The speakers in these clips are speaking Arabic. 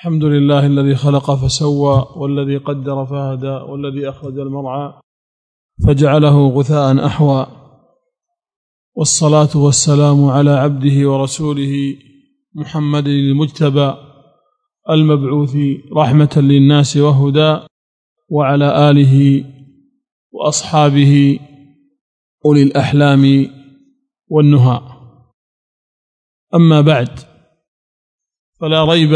الحمد لله الذي خلق فسوى والذي قدر فهدى والذي أخرج المرعى فجعله غثاء أحوى، والصلاة والسلام على عبده ورسوله محمد المجتبى المبعوث رحمة للناس وهدى، وعلى آله وأصحابه أولي الأحلام والنهى. أما بعد، فلا ريب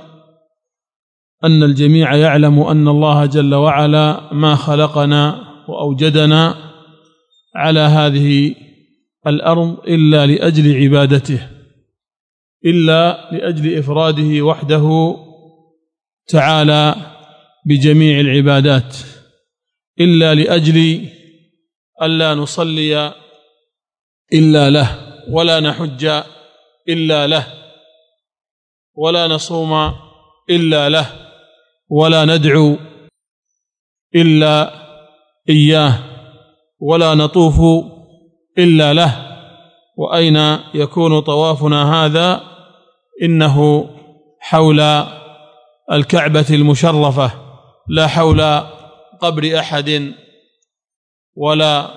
أن الجميع يعلم أن الله جل وعلا ما خلقنا وأوجدنا على هذه الأرض إلا لأجل عبادته، إلا لأجل إفراده وحده تعالى بجميع العبادات، إلا لأجل ألا نصلي إلا له، ولا نحج إلا له، ولا نصوم إلا له، ولا ندعو إلا إياه، ولا نطوف إلا له. وأين يكون طوافنا هذا؟ إنه حول الكعبة المشرفة، لا حول قبر أحد ولا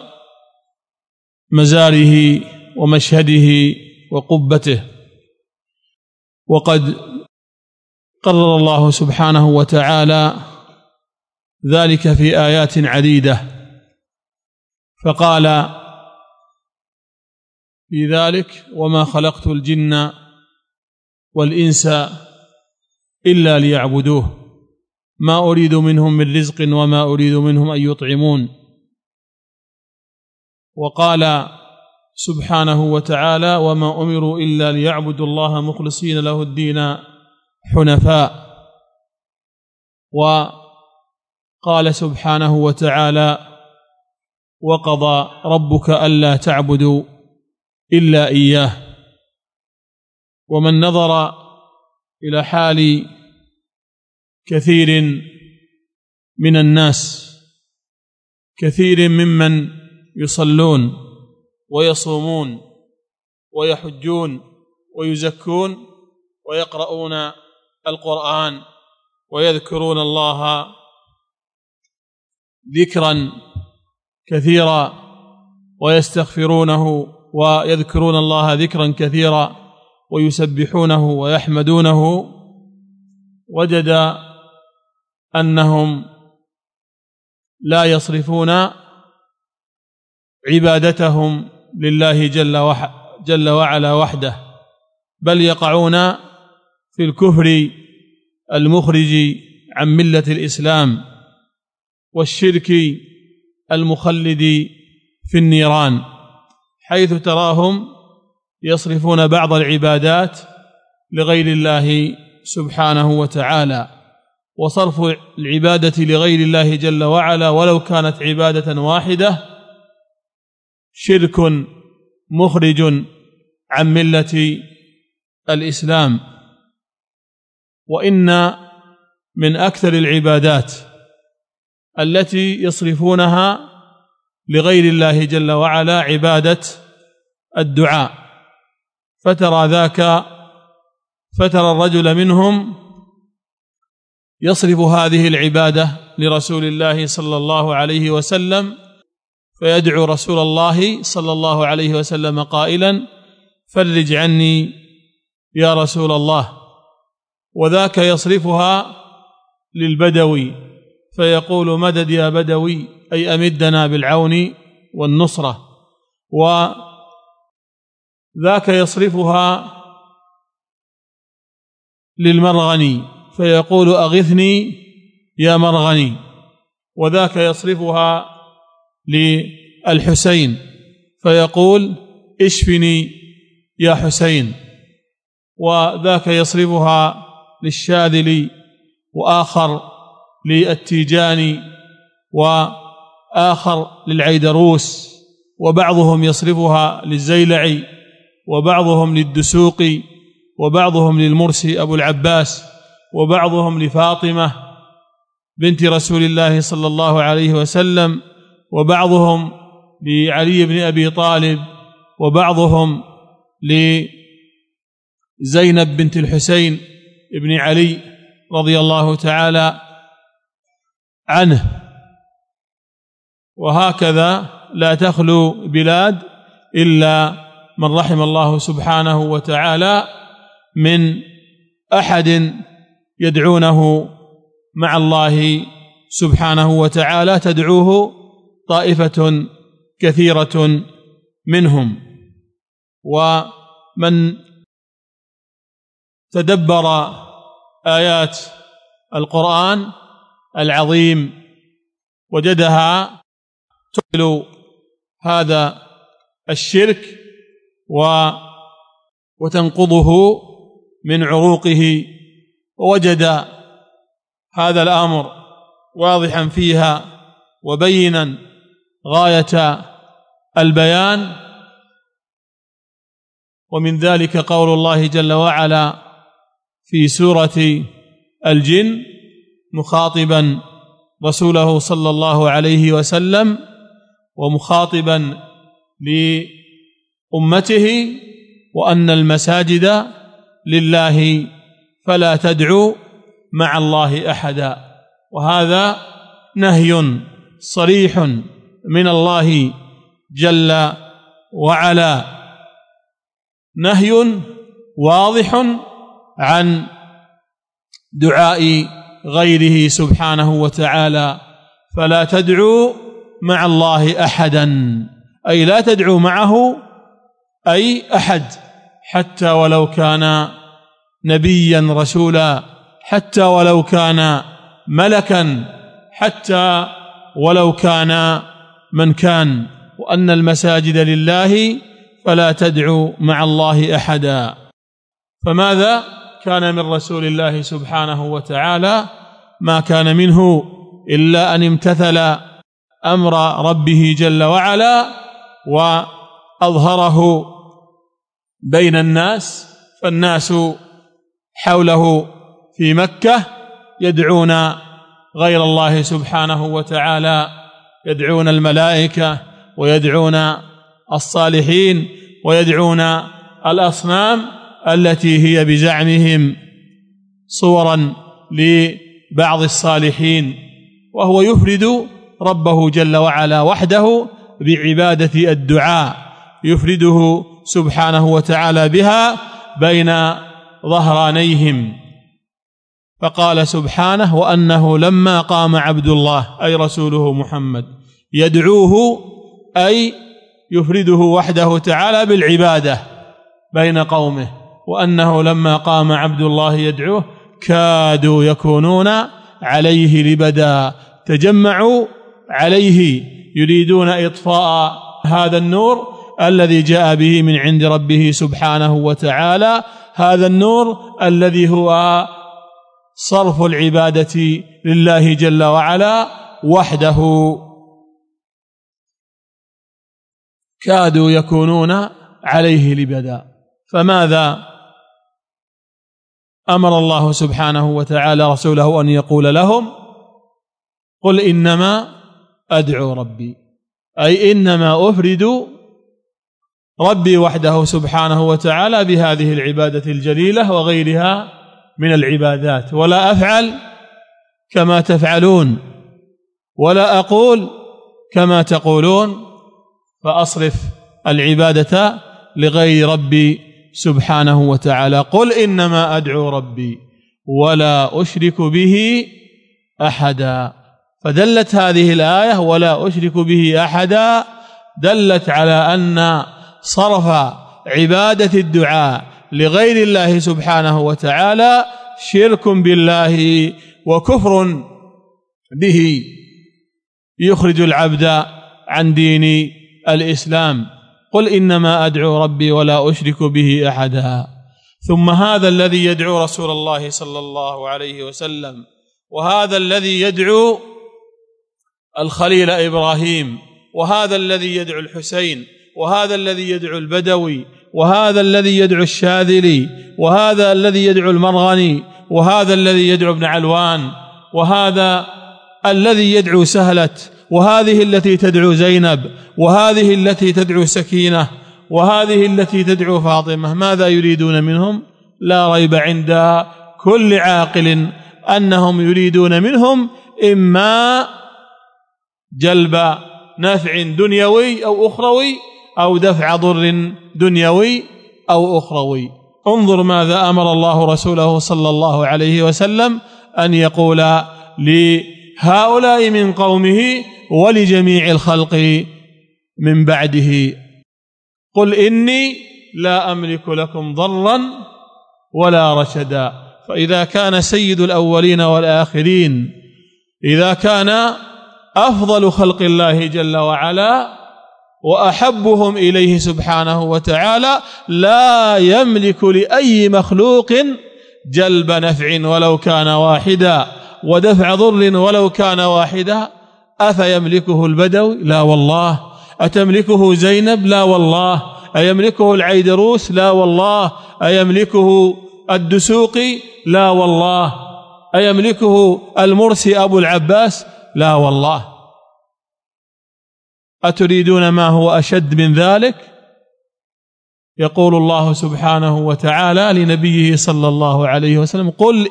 مزاره ومشهده وقبته. وقد قرر الله سبحانه وتعالى ذلك في آيات عديدة، فقال في ذلك: وما خلقت الجن والإنس إلا ليعبدوه ما أريد منهم من رزق وما أريد منهم أن يطعمون. وقال سبحانه وتعالى: وما أمروا إلا ليعبدوا الله مخلصين له الدين حنفاء. وقال سبحانه وتعالى: وقضى ربك ألا تعبدوا إلا إياه. ومن نظر إلى حال كثير من الناس، كثير ممن يصلون ويصومون ويحجون ويزكون ويقرؤون القرآن ويذكرون الله ذكرا كثيرا ويستغفرونه ويذكرون الله ذكرا كثيرا ويسبحونه ويحمدونه، وجد أنهم لا يصرفون عبادتهم لله جل وعلا وحده، بل يقعون في الكفر المخرج عن ملة الإسلام والشرك المخلد في النيران، حيث تراهم يصرفون بعض العبادات لغير الله سبحانه وتعالى. وصرف العبادة لغير الله جل وعلا ولو كانت عبادة واحدة شرك مخرج عن ملة الإسلام. وإن من أكثر العبادات التي يصرفونها لغير الله جل وعلا عبادة الدعاء، فترى الرجل منهم يصرف هذه العبادة لرسول الله صلى الله عليه وسلم، فيدعو رسول الله صلى الله عليه وسلم قائلا: فرج عني يا رسول الله. وذاك يصرفها للبدوي فيقول: مدد يا بدوي، أي أمدنا بالعون والنصرة. وذاك يصرفها للمرغني فيقول: أغثني يا مرغني. وذاك يصرفها للحسين فيقول: اشفني يا حسين. وذاك يصرفها للشاذلي، وآخر للتيجاني، وآخر للعيدروس، وبعضهم يصرفها للزيلعي، وبعضهم للدسوقي، وبعضهم للمرسي أبو العباس، وبعضهم لفاطمة بنت رسول الله صلى الله عليه وسلم، وبعضهم لعلي بن أبي طالب، وبعضهم لزينب بنت الحسين بن علي رضي الله تعالى عنه. وهكذا لا تخلو بلاد إلا من رحم الله سبحانه وتعالى من أحد يدعونه مع الله سبحانه وتعالى، تدعوه طائفة كثيرة منهم. ومن تدبر آيات القرآن العظيم وجدها تحل هذا الشرك وتنقضه من عروقه، ووجد هذا الأمر واضحا فيها وبينا غاية البيان. ومن ذلك قول الله جل وعلا في سورة الجن مخاطبا رسوله صلى الله عليه وسلم ومخاطبا لأمته: وأن المساجد لله فلا تدعوا مع الله أحدا. وهذا نهي صريح من الله جل وعلا، نهي واضح عن دعاء غيره سبحانه وتعالى. فلا تدعوا مع الله أحدا، أي لا تدعوا معه أي أحد، حتى ولو كان نبيا رسولا، حتى ولو كان ملكا، حتى ولو كان من كان. وأن المساجد لله فلا تدعوا مع الله أحدا. فماذا كان من رسول الله سبحانه وتعالى؟ ما كان منه إلا أن امتثل أمر ربه جل وعلا وأظهره بين الناس. فالناس حوله في مكة يدعون غير الله سبحانه وتعالى، يدعون الملائكة ويدعون الصالحين ويدعون الأصنام التي هي بزعمهم صورا لبعض الصالحين، وهو يفرد ربه جل وعلا وحده بعبادة الدعاء، يفرده سبحانه وتعالى بها بين ظهرانيهم. فقال سبحانه: وأنه لما قام عبد الله أي رسوله محمد يدعوه، أي يفرده وحده تعالى بالعبادة بين قومه. وأنه لما قام عبد الله يدعوه كادوا يكونون عليه لبدا، تجمعوا عليه يريدون إطفاء هذا النور الذي جاء به من عند ربه سبحانه وتعالى، هذا النور الذي هو صرف العبادة لله جل وعلا وحده. كادوا يكونون عليه لبدا. فماذا أمر الله سبحانه وتعالى رسوله أن يقول لهم؟ قل إنما أدعو ربي، أي إنما أفرد ربي وحده سبحانه وتعالى بهذه العبادة الجليلة وغيرها من العبادات، ولا أفعل كما تفعلون ولا أقول كما تقولون، فأصرف العبادة لغير ربي سبحانه وتعالى. قل إنما أدعو ربي ولا أشرك به أحدا. فدلت هذه الآية ولا أشرك به أحدا دلت على أن صرف عبادة الدعاء لغير الله سبحانه وتعالى شرك بالله وكفر به يخرج العبد عن دين الإسلام. قل إنما أدعو ربي ولا أشرك به أحدا. ثم هذا الذي يدعو رسول الله صلى الله عليه وسلم، وهذا الذي يدعو الخليل إبراهيم، وهذا الذي يدعو الحسين، وهذا الذي يدعو البدوي، وهذا الذي يدعو الشاذلي، وهذا الذي يدعو المرغني، وهذا الذي يدعو ابن علوان، وهذا الذي يدعو سهلة، وهذه التي تدعو زينب، وهذه التي تدعو سكينة، وهذه التي تدعو فاطمة، ماذا يريدون منهم؟ لا ريب عند كل عاقل أنهم يريدون منهم إما جلب نفع دنيوي أو أخروي أو دفع ضر دنيوي أو أخروي. انظر ماذا أمر الله رسوله صلى الله عليه وسلم أن يقول لهؤلاء من قومه ولجميع الخلق من بعده: قل إني لا أملك لكم ضرا ولا رشدا. فإذا كان سيد الأولين والآخرين، إذا كان أفضل خلق الله جل وعلا وأحبهم إليه سبحانه وتعالى لا يملك لأي مخلوق جلب نفع ولو كان واحدا ودفع ضر ولو كان واحدا، أفيملكه البدوي؟ لا والله. أتملكه زينب؟ لا والله. أيملكه العيدروس؟ لا والله. أيملكه الدسوقي؟ لا والله. أيملكه المرسي أبو العباس؟ لا والله. أتريدون ما هو أشد من ذلك؟ يقول الله سبحانه وتعالى لنبيه صلى الله عليه وسلم: قل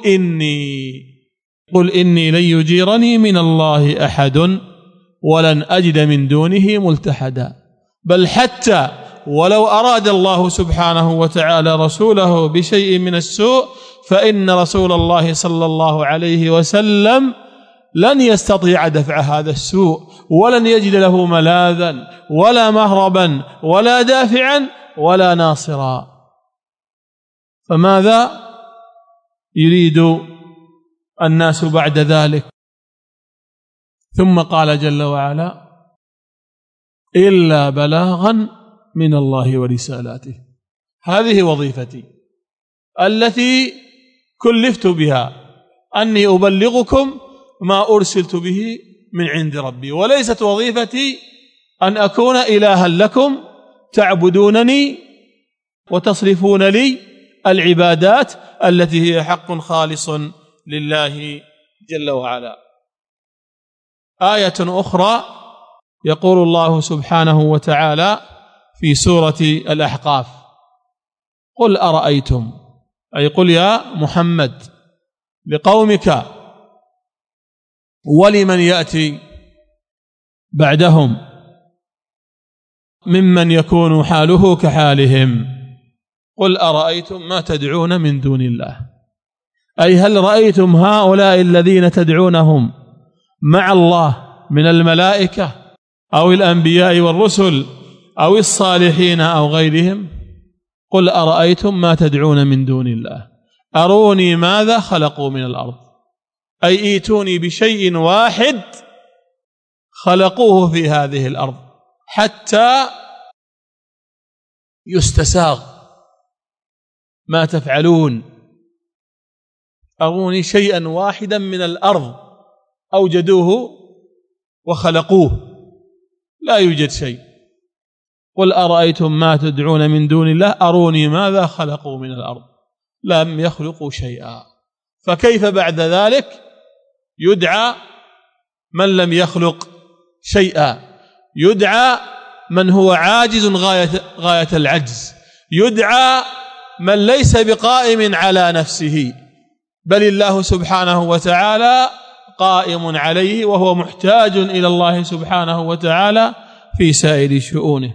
إني لن يجيرني من الله أحد ولن أجد من دونه ملتحدا. بل حتى ولو أراد الله سبحانه وتعالى رسوله بشيء من السوء فإن رسول الله صلى الله عليه وسلم لن يستطيع دفع هذا السوء، ولن يجد له ملاذا ولا مهربا ولا دافعا ولا ناصرا. فماذا يريد الناس بعد ذلك؟ ثم قال جل وعلا: إلا بلاغا من الله ورسالاته. هذه وظيفتي التي كلفت بها، أني أبلغكم ما أرسلت به من عند ربي، وليست وظيفتي أن أكون إلها لكم تعبدونني وتصرفون لي العبادات التي هي حق خالص لله جل وعلا. آية أخرى يقول الله سبحانه وتعالى في سورة الأحقاف: قل أرأيتم، أي قل يا محمد لقومك ولمن يأتي بعدهم ممن يكون حاله كحالهم، قل أرأيتم ما تدعون من دون الله، أي هل رأيتم هؤلاء الذين تدعونهم مع الله من الملائكة أو الأنبياء والرسل أو الصالحين أو غيرهم؟ قل أرأيتم ما تدعون من دون الله أروني ماذا خلقوا من الأرض، أي ايتوني بشيء واحد خلقوه في هذه الأرض حتى يستساغ ما تفعلون. أروني شيئا واحدا من الأرض أوجدوه وخلقوه، لا يوجد شيء. قل أرأيتم ما تدعون من دون الله أروني ماذا خلقوا من الأرض، لم يخلقوا شيئا. فكيف بعد ذلك يدعى من لم يخلق شيئا؟ يدعى من هو عاجز غاية العجز، يدعى من ليس بقائم على نفسه، بل الله سبحانه وتعالى قائم عليه وهو محتاج إلى الله سبحانه وتعالى في سائر شؤونه.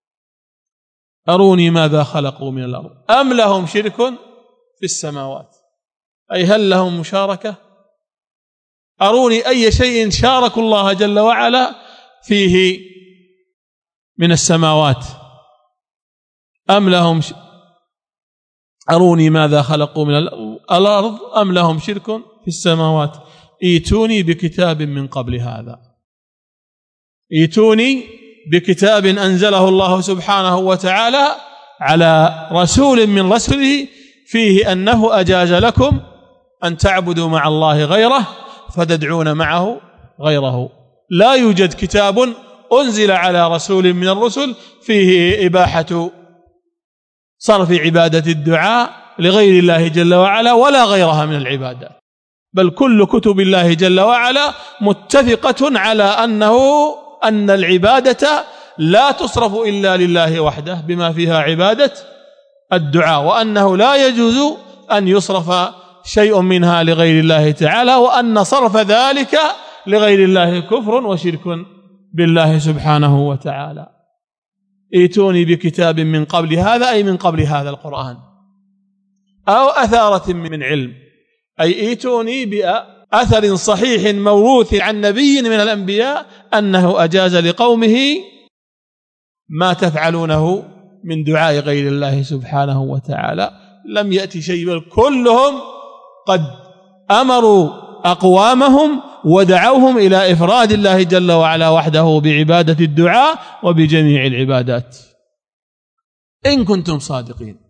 أروني ماذا خلقوا من الأرض أم لهم شرك في السماوات، أي هل لهم مشاركة؟ أروني أي شيء شاركوا الله جل وعلا فيه من السماوات. أم لهم أروني ماذا خلقوا من الأرض أم لهم شرك في السماوات ايتوني بكتاب من قبل هذا، ايتوني بكتاب أنزله الله سبحانه وتعالى على رسول من رسله فيه أنه أجاز لكم أن تعبدوا مع الله غيره فتدعون معه غيره. لا يوجد كتاب أنزل على رسول من الرسل فيه إباحة صرف عبادة الدعاء لغير الله جل وعلا ولا غيرها من العبادات، بل كل كتب الله جل وعلا متفقة على أن العبادة لا تصرف إلا لله وحده بما فيها عبادة الدعاء، وأنه لا يجوز أن يصرف شيء منها لغير الله تعالى، وأن صرف ذلك لغير الله كفر وشرك بالله سبحانه وتعالى. ائتوني بكتاب من قبل هذا، أي من قبل هذا القرآن، أو أثارة من علم، أي ائتوني بأثر صحيح موروث عن نبي من الأنبياء أنه أجاز لقومه ما تفعلونه من دعاء غير الله سبحانه وتعالى. لم يأتي شيء، بل كلهم قد أمروا أقوامهم ودعوهم إلى إفراد الله جل وعلا وحده بعبادة الدعاء وبجميع العبادات إن كنتم صادقين.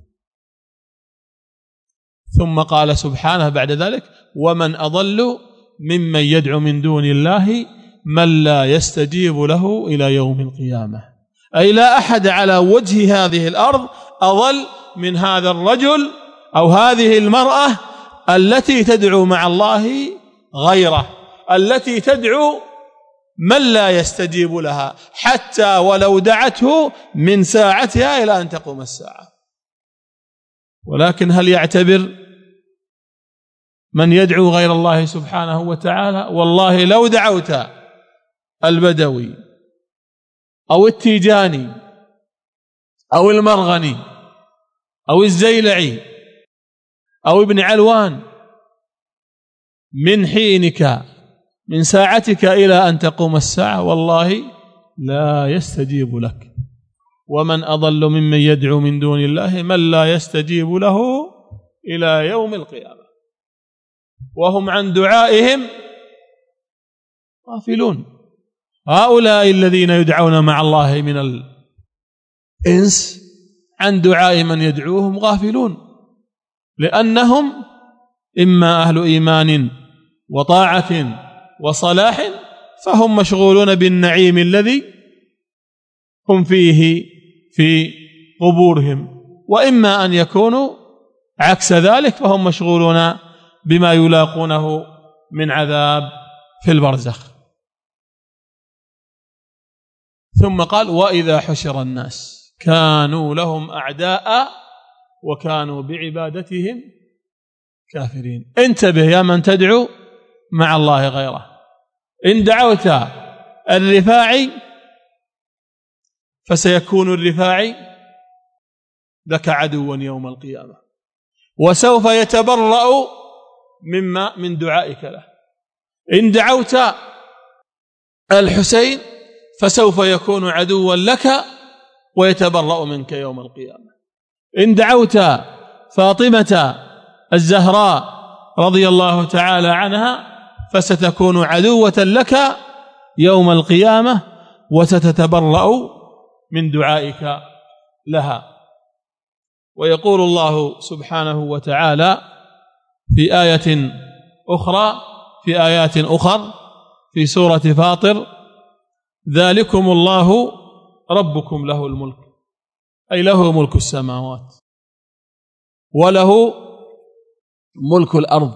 ثم قال سبحانه بعد ذلك: ومن أضل ممن يدعو من دون الله من لا يستجيب له إلى يوم القيامة. أي لا أحد على وجه هذه الأرض أضل من هذا الرجل أو هذه المرأة التي تدعو مع الله غيره، التي تدعو من لا يستجيب لها حتى ولو دعته من ساعتها إلى أن تقوم الساعة. ولكن هل يعتبر من يدعو غير الله سبحانه وتعالى؟ والله لو دعوت البدوي أو التيجاني أو المرغني أو الزيلعي أو ابن علوان من حينك من ساعتك إلى أن تقوم الساعة، والله لا يستجيب لك. ومن أضل ممن يدعو من دون الله من لا يستجيب له إلى يوم القيامة وهم عن دعائهم غافلون. هؤلاء الذين يدعون مع الله من الإنس عن دعاء من يدعوهم غافلون، لأنهم إما أهل إيمان وطاعة وصلاح فهم مشغولون بالنعيم الذي هم فيه في قبورهم، وإما أن يكونوا عكس ذلك فهم مشغولون بما يلاقونه من عذاب في البرزخ. ثم قال: وإذا حشر الناس كانوا لهم أعداء وكانوا بعبادتهم كافرين. انتبه يا من تدعو مع الله غيره، إن دعوت الرفاعي فسيكون الرفاعي لك عدوا يوم القيامة، وسوف يتبرأ من دعائك له. إن دعوت الحسين فسوف يكون عدوا لك ويتبرأ منك يوم القيامة. إن دعوت فاطمة الزهراء رضي الله تعالى عنها فستكون عدوة لك يوم القيامة وستتبرأ من دعائك لها. ويقول الله سبحانه وتعالى في آيات أخر في سورة فاطر: ذلكم الله ربكم له الملك، أي له ملك السماوات وله ملك الأرض،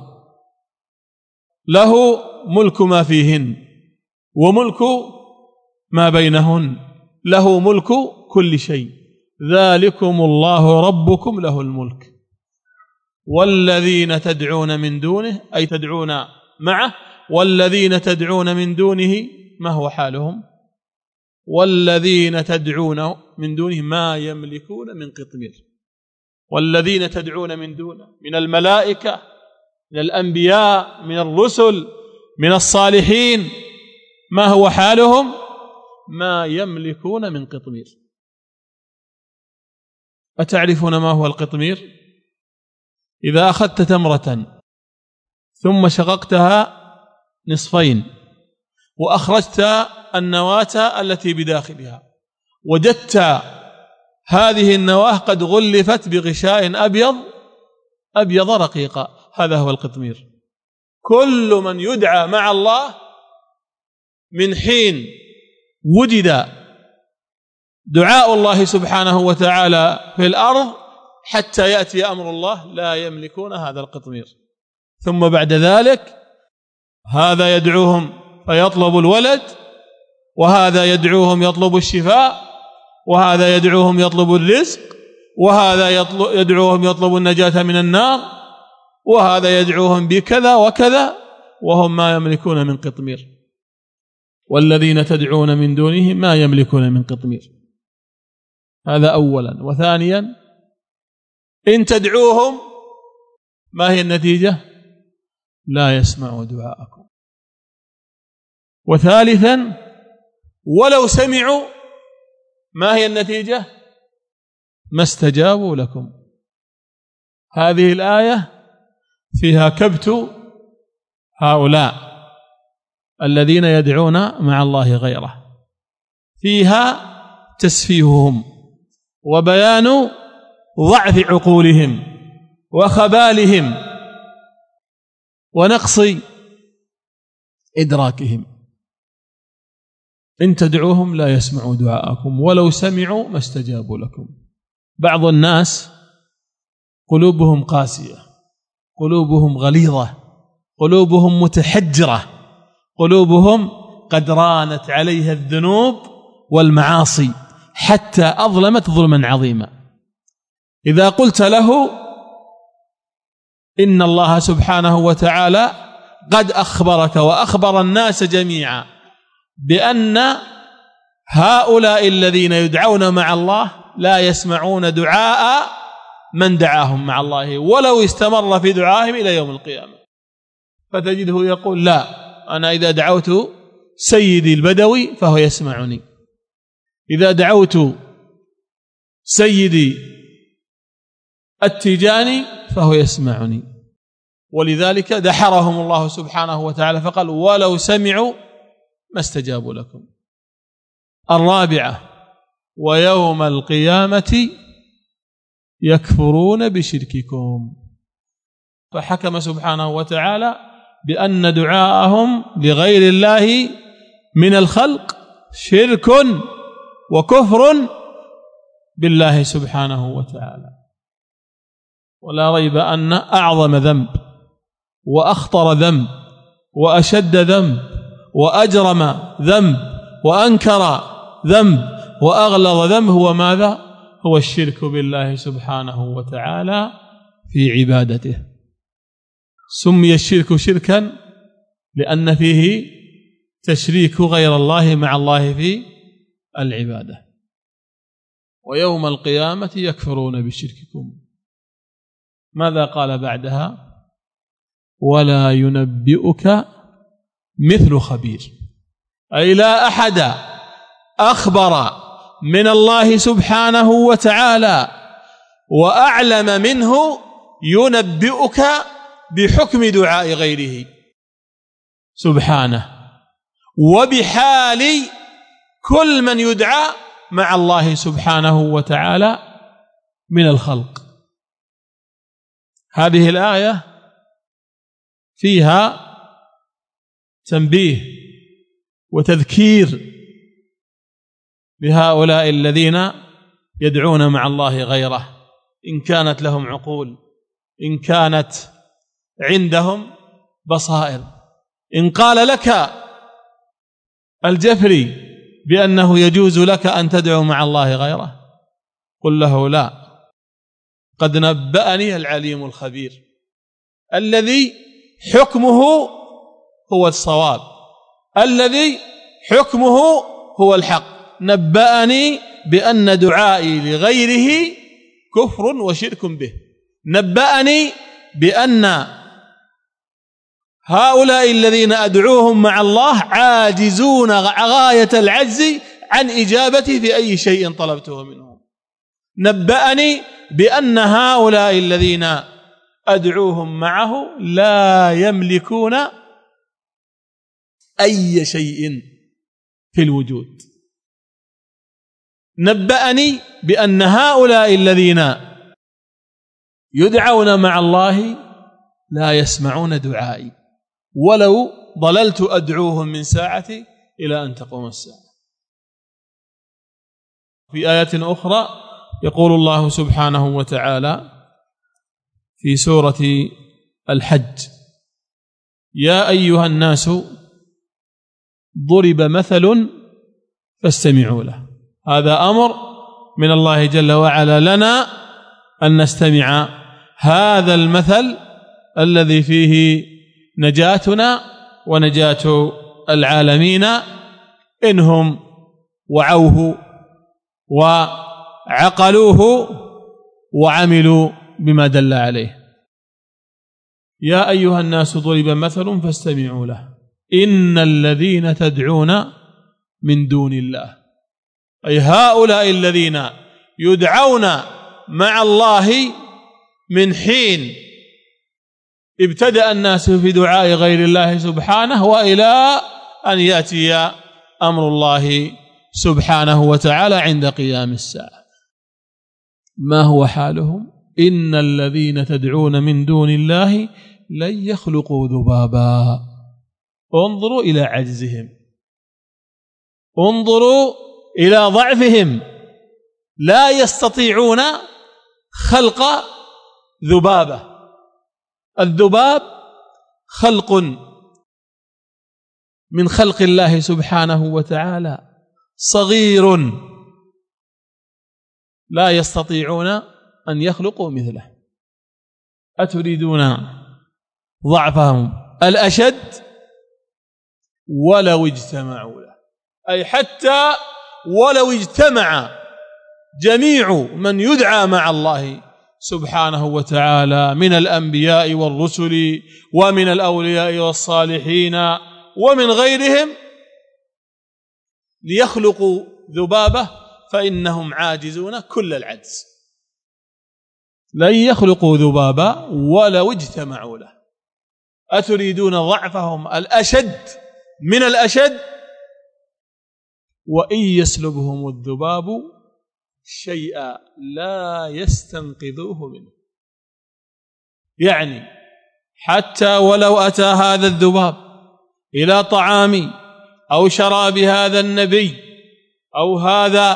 له ملك ما فيهن وملك ما بينهن، له ملك كل شيء. ذلكم الله ربكم له الملك والذين تدعون من دونه، أي تدعون معه، والذين تدعون من دونه ما هو حالهم؟ والذين تدعون من دونه ما يملكون من قطمير. والذين تدعون من دونه من الملائكة، من الأنبياء، من الرسل، من الصالحين، ما هو حالهم؟ ما يملكون من قطمير. أتعرفون ما هو القطمير؟ إذا أخذت تمرة ثم شققتها نصفين وأخرجت النواة التي بداخلها، وجدت هذه النواة قد غلفت بغشاء أبيض رقيقة، هذا هو القطمير. كل من يدعى مع الله من حين وجد دعاء الله سبحانه وتعالى في الأرض حتى يأتي أمر الله لا يملكون هذا القطمير. ثم بعد ذلك هذا يدعوهم فيطلب الولد، وهذا يدعوهم يطلب الشفاء، وهذا يدعوهم يطلب الرزق، وهذا يدعوهم يطلب النجاة من النار. وهذا يدعوهم بكذا وكذا وهم ما يملكون من قطمير، والذين تدعون من دونه ما يملكون من قطمير. هذا أولا. وثانيا إن تدعوهم ما هي النتيجة؟ لا يسمعوا دعاءكم. وثالثا ولو سمعوا ما هي النتيجة؟ ما استجابوا لكم. هذه الآية فيها كبت هؤلاء الذين يدعون مع الله غيره، فيها تسفيههم وبيان ضعف عقولهم وخبالهم ونقص إدراكهم. إن تدعوهم لا يسمعوا دعاءكم ولو سمعوا ما استجابوا لكم. بعض الناس قلوبهم قاسية، قلوبهم غليظة، قلوبهم متحجرة، قلوبهم قد رانت عليها الذنوب والمعاصي حتى أظلمت ظلما عظيما. إذا قلت له إن الله سبحانه وتعالى قد أخبرك وأخبر الناس جميعا بأن هؤلاء الذين يدعون مع الله لا يسمعون دعاء من دعاهم مع الله ولو استمر في دعائهم إلى يوم القيامة، فتجده يقول لا، أنا إذا دعوت سيدي البدوي فهو يسمعني، إذا دعوت سيدي التيجاني فهو يسمعني. ولذلك دحرهم الله سبحانه وتعالى فقال ولو سمعوا ما استجابوا لكم. الرابعة ويوم القيامة يكفرون بشرككم. فحكم سبحانه وتعالى بأن دعاءهم لغير الله من الخلق شرك وكفر بالله سبحانه وتعالى. ولا ريب أن أعظم ذنب وأخطر ذنب وأشد ذنب وأجرم ذنب وأنكر ذنب وأغلظ ذنب هو ماذا؟ هو الشرك بالله سبحانه وتعالى في عبادته. سمي الشرك شركا لأن فيه تشريك غير الله مع الله في العبادة. ويوم القيامة يكفرون بشرككم. ماذا قال بعدها؟ ولا ينبئك مثل خبير، أي لا أحد أخبر من الله سبحانه وتعالى وأعلم منه ينبئك بحكم دعاء غيره سبحانه وبحال كل من يدعى مع الله سبحانه وتعالى من الخلق. هذه الآية فيها تنبيه وتذكير لهؤلاء الذين يدعون مع الله غيره، إن كانت لهم عقول، إن كانت عندهم بصائر. إن قال لك الجفري بأنه يجوز لك أن تدعو مع الله غيره قل له لا، قد نبأني العليم الخبير الذي حكمه هو الصواب، الذي حكمه هو الحق. نبأني بأن دعائي لغيره كفر وشرك به، نبأني بأن هؤلاء الذين أدعوهم مع الله عاجزون غاية العجز عن إجابتي في أي شيء طلبته منهم. نبأني بأن هؤلاء الذين أدعوهم معه لا يملكون أي شيء في الوجود. نبأني بأن هؤلاء الذين يدعون مع الله لا يسمعون دعائي ولو ضللت أدعوهم من ساعتي إلى أن تقوم الساعة. في آية أخرى يقول الله سبحانه وتعالى في سورة الحج يا أيها الناس ضرب مثل فاستمعوا له. هذا أمر من الله جل وعلا لنا أن نستمع هذا المثل الذي فيه نجاتنا ونجاة العالمين إنهم وعوه وعقلوه وعملوا بما دل عليه. يا أيها الناس ضرب مثل فاستمعوا له إن الذين تدعون من دون الله، أي هؤلاء الذين يدعون مع الله من حين ابتدأ الناس في دعاء غير الله سبحانه وإلى أن يأتي أمر الله سبحانه وتعالى عند قيام الساعة. ما هو حالهم؟ إن الذين تدعون من دون الله لن يخلقوا ذبابا. انظروا إلى عجزهم، انظروا إلى ضعفهم، لا يستطيعون خلق ذبابة. الذباب خلق من خلق الله سبحانه وتعالى صغير لا يستطيعون أن يخلقوا مثله. أتريدون ضعفهم الأشد ولو اجتمعوا له، أي حتى ولو اجتمع جميع من يدعى مع الله سبحانه وتعالى من الأنبياء والرسل ومن الأولياء والصالحين ومن غيرهم ليخلقوا ذبابة فإنهم عاجزون كل العجز. لن يخلقوا ذبابة ولو اجتمعوا له. أتريدون ضعفهم الأشد من الأشد؟ وإن يسلبهم الذباب شيئا لا يستنقذوه منه. يعني حتى ولو أتى هذا الذباب إلى طعام أو شراب هذا النبي أو هذا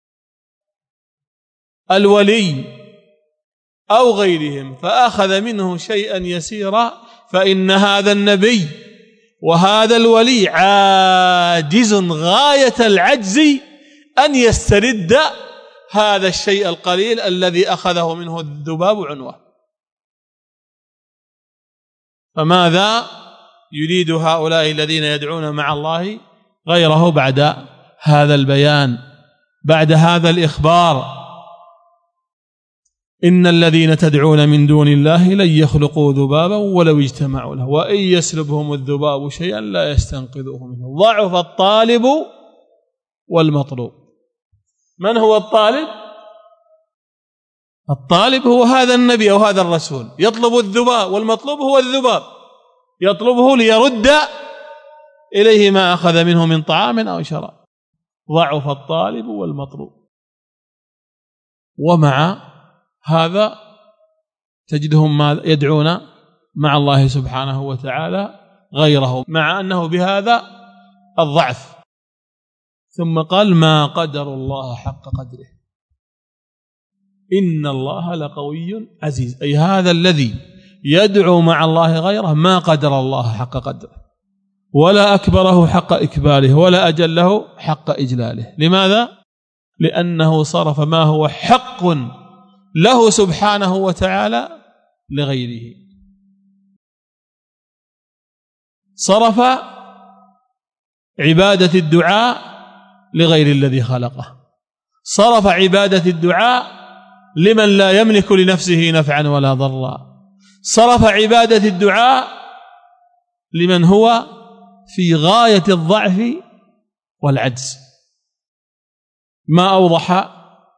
الولي أو غيرهم فأخذ منه شيئا يسيرا، فإن هذا النبي وهذا الولي عاجز غاية العجز أن يسترد هذا الشيء القليل الذي أخذه منه الذباب عنوة. فماذا يريد هؤلاء الذين يدعون مع الله غيره بعد هذا البيان، بعد هذا الإخبار؟ إن الذين تدعون من دون الله لن يخلقوا ذبابا ولو اجتمعوا له وإن يسلبهم الذباب شيئا لا يستنقذوه منه. ضعف الطالب والمطلوب. من هو الطالب؟ الطالب هو هذا النبي أو هذا الرسول يطلب الذباب، والمطلوب هو الذباب يطلبه ليرد إليه ما أخذ منه من طعام أو شراب. ضعف الطالب والمطلوب. ومع هذا تجدهم يدعون مع الله سبحانه وتعالى غيره مع أنه بهذا الضعف. ثم قال ما قدر الله حق قدره إن الله لقوي عزيز. أي هذا الذي يدعو مع الله غيره ما قدر الله حق قدره، ولا أكبره حق إكباره، ولا أجله حق إجلاله. لماذا؟ لأنه صرف ما هو حق له سبحانه وتعالى لغيره. صرف عبادة الدعاء لغير الذي خلقه، صرف عبادة الدعاء لمن لا يملك لنفسه نفعا ولا ضرا، صرف عبادة الدعاء لمن هو في غاية الضعف والعجز. ما أوضح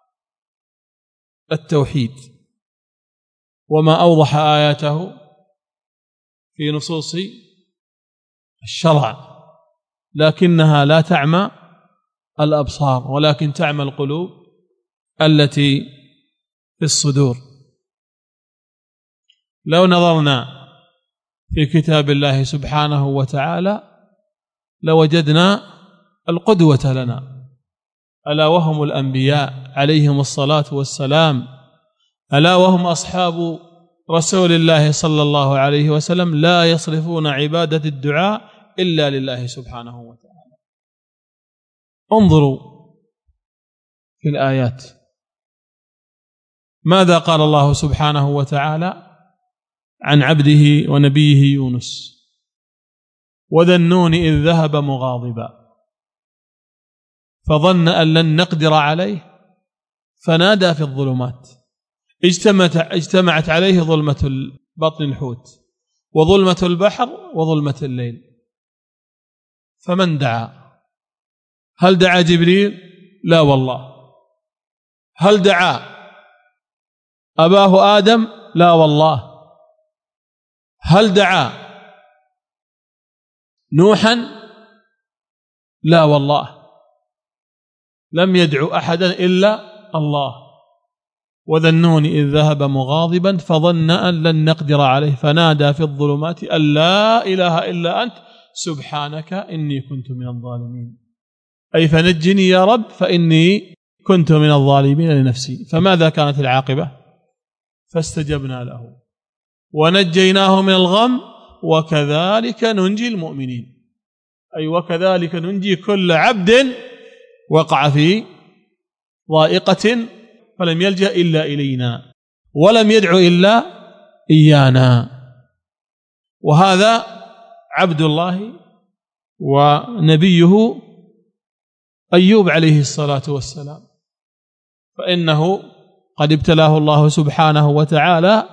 التوحيد وما أوضح آياته في نصوص الشرع، لكنها لا تعمى الأبصار ولكن تعمى القلوب التي في الصدور. لو نظرنا في كتاب الله سبحانه وتعالى لوجدنا القدوة لنا، ألا وهم الأنبياء عليهم الصلاة والسلام، ألا وهم أصحاب رسول الله صلى الله عليه وسلم، لا يصرفون عبادة الدعاء إلا لله سبحانه وتعالى. انظروا في الآيات ماذا قال الله سبحانه وتعالى عن عبده ونبيه يونس: وذا النون إذ ذهب مغاضبا فظن أن لن نقدر عليه فنادى في الظلمات. اجتمعت عليه ظلمة بطن الحوت وظلمة البحر وظلمة الليل، فمن دعا؟ هل دعا جبريل؟ لا والله. هل دعا أباه آدم؟ لا والله. هل دعا نوحا؟ لا والله. لم يدعو أحدا إلا الله. وذا النون إذ ذهب مغاضبا فظن أن لن نقدر عليه فنادى في الظلمات أن لا إله إلا أنت سبحانك إني كنت من الظالمين، أي فنجني يا رب فإني كنت من الظالمين لنفسي. فماذا كانت العاقبة؟ فاستجبنا له ونجيناه من الغم وكذلك ننجي المؤمنين، أي وكذلك ننجي كل عبد وقع في ضائقة فلم يلجأ إلا إلينا ولم يدعو إلا إيانا. وهذا عبد الله ونبيه أيوب عليه الصلاة والسلام، فإنه قد ابتلاه الله سبحانه وتعالى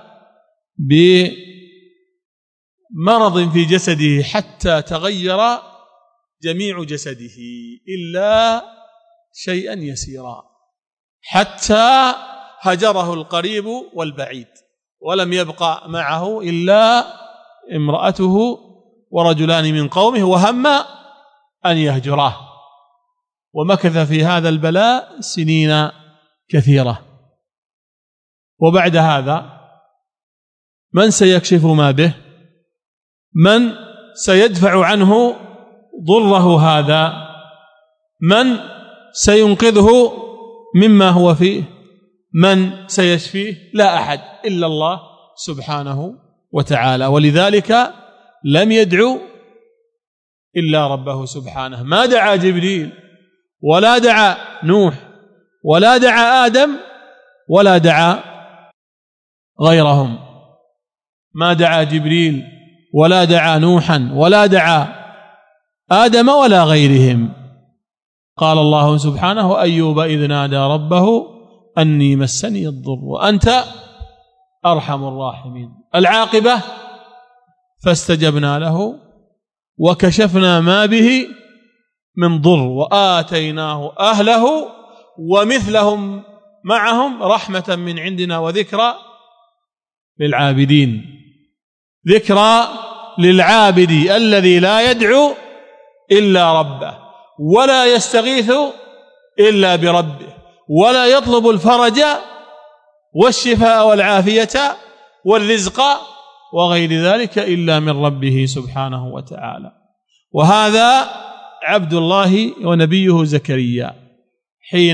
بمرض في جسده حتى تغير جميع جسده إلا شيئا يسيرا، حتى هجره القريب والبعيد ولم يبقى معه إلا امرأته ورجلان من قومه وهم أن يهجراه، ومكث في هذا البلاء سنين كثيرة. وبعد هذا من سيكشف ما به؟ من سيدفع عنه ضره هذا؟ من سينقذه مما هو فيه؟ من سيشفيه؟ لا أحد إلا الله سبحانه وتعالى. ولذلك لم يدعو إلا ربه سبحانه، ما دعا جبريل ولا دعا نوح ولا دعا آدم ولا دعا غيرهم، ما دعا جبريل ولا دعا نوحا ولا دعا آدم ولا غيرهم. قال الله سبحانه: أيوب إذ نادى ربه أني مسني الضر وأنت أرحم الراحمين. العاقبة فاستجبنا له وكشفنا ما به من ضر وآتيناه أهله ومثلهم معهم رحمة من عندنا وذكرى للعابدين. ذكرى للعابد الذي لا يدعو إلا ربه ولا يستغيث إلا بربه ولا يطلب الفرج والشفاء والعافية والرزق وغير ذلك إلا من ربه سبحانه وتعالى. وهذا عبد الله ونبيه زكريا حين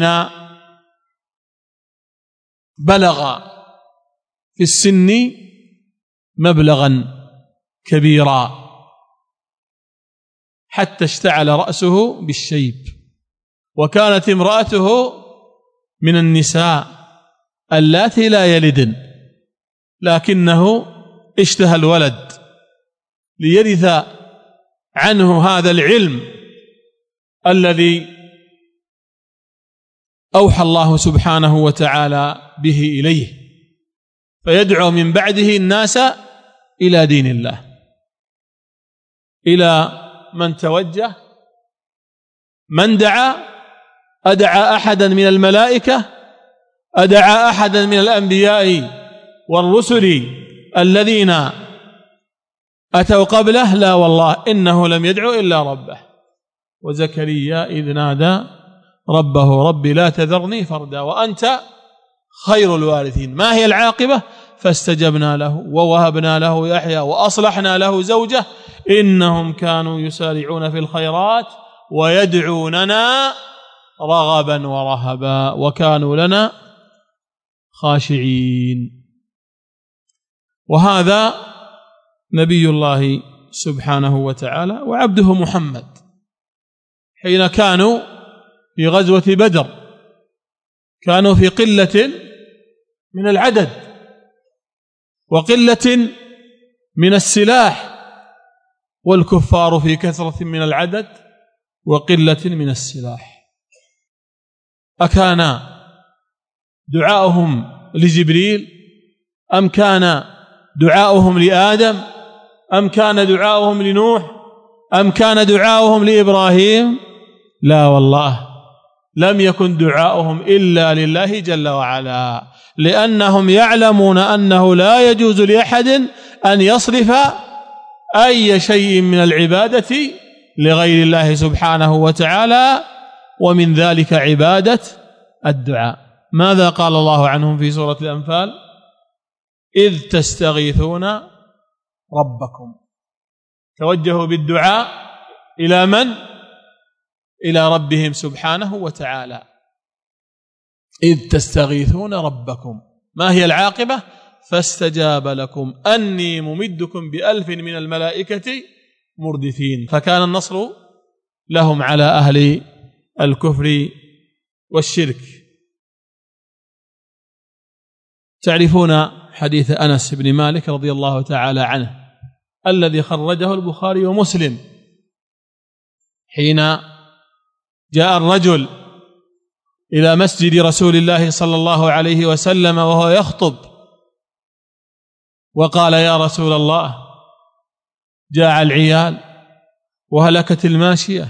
بلغ في السن مبلغا كبيرا حتى اشتعل رأسه بالشيب، وكانت امرأته من النساء اللاتي لا يلدن، لكنه اشتهى الولد ليرث عنه هذا العلم الذي أوحى الله سبحانه وتعالى به إليه، فيدعو من بعده الناس إلى دين الله. إلى من توجه؟ من دعا؟ أدعى أحدا من الملائكة؟ أدعى أحدا من الأنبياء والرسل الذين أتوا قبله؟ لا والله، إنه لم يدعو إلا ربه. وزكريا إذ نادى ربه رب لا تذرني فردا وأنت خير الوارثين. ما هي العاقبة؟ فاستجبنا له ووهبنا له يحيى وأصلحنا له زوجه إنهم كانوا يسارعون في الخيرات ويدعوننا رغبا ورهبا وكانوا لنا خاشعين. وهذا نبي الله سبحانه وتعالى وعبده محمد حين كانوا في غزوة بدر كانوا في قلة من العدد وقلة من السلاح، والكفار في كثرة من العدد وقلة من السلاح. أكان دعاؤهم لجبريل أم كان دعاؤهم لآدم أم كان دعاؤهم لنوح أم كان دعاؤهم لإبراهيم؟ لا والله، لم يكن دعاؤهم إلا لله جل وعلا، لأنهم يعلمون أنه لا يجوز لأحد أن يصرف أي شيء من العبادة لغير الله سبحانه وتعالى، ومن ذلك عبادة الدعاء. ماذا قال الله عنهم في سورة الأنفال؟ إذ تستغيثون ربكم. توجهوا بالدعاء إلى من؟ إلى ربهم سبحانه وتعالى. إذ تستغيثون ربكم، ما هي العاقبة؟ فاستجاب لكم أني ممدكم ب1000 من الملائكة مردفين. فكان النصر لهم على أهل الكفر والشرك. تعرفون حديث أنس بن مالك رضي الله تعالى عنه الذي خرجه البخاري ومسلم، حين جاء الرجل إلى مسجد رسول الله صلى الله عليه وسلم وهو يخطب وقال: يا رسول الله، جاع العيال وهلكت الماشية،